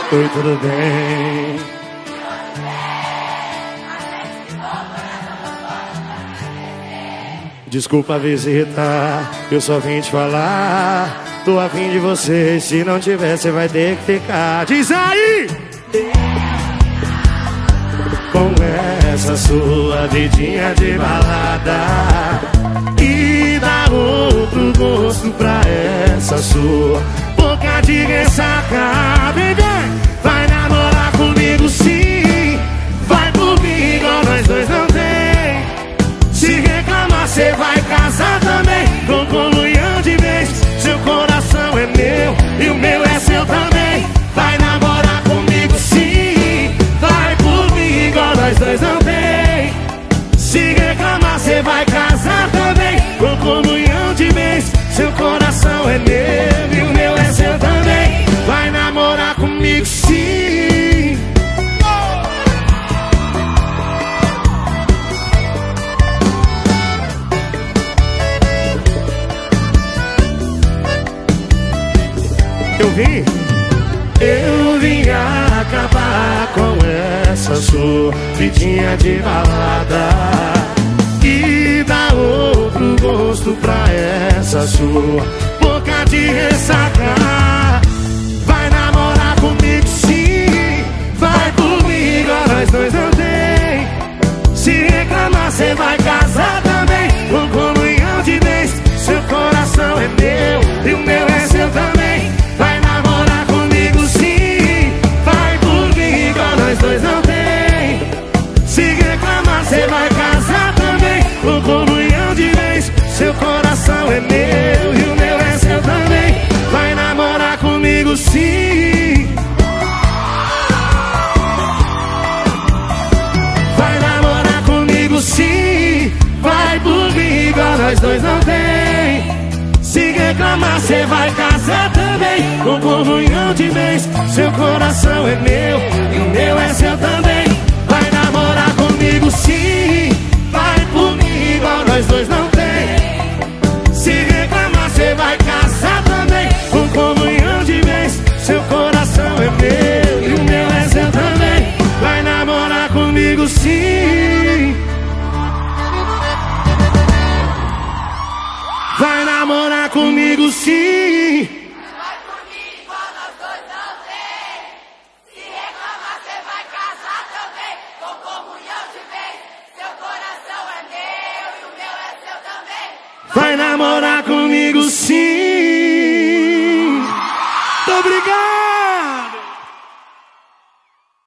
Oi, tudo bem? Desculpa a visita, eu só vim te falar. Tô afim de você, se não tiver, você vai ter que ficar. Diz aí! Com essa sua vidinha de balada e dá outro gosto pra essa sua boca de ressaca. Vem, vem! Vai namorar comigo sim, vai por mim igual nós dois não tem. Se reclamar cê vai casar também, com comunhão de vez. Seu coração é meu e o meu é seu também. Vai namorar comigo sim, vai por mim igual nós dois não tem. Se reclamar cê vai casar também, com comunhão de vez. Seu coração é meu e o meu é seu também. Vai namorar comigo sim. Eu vim acabar com essa sua vidinha de balada e dar outro gosto pra essa sua boca de ressaca. Vai namorar comigo sim, vai por mim igual nós dois não tem. Se reclamar cê vai casar também, com comunhão de vez. Seu coração é meu e o meu é seu também. Vai namorar comigo sim, vai por mim igual nós dois não tem. Se reclamar cê vai casar também, com comunhão de vez. Seu coração é meu e o meu é seu também. Vai namorar comigo sim. Vai namorar comigo sim, vai por mim igual nós dois não tem. Se reclamar cê vai casar também, com comunhão de vez. Seu coração é meu e o meu é seu também. Vai namorar comigo sim, vai por mim igual nós dois não tem. Se reclamar cê vai casar também, com comunhão de vez. Seu coração é meu e o meu é seu também. Vai namorar comigo sim. Vai namorar comigo sim. Vai por mim igual nós dois não tem. Se reclamar cê vai casar também, com comunhão de vez. Seu coração é meu e o meu é seu também. Vai namorar comigo sim. Muito obrigado.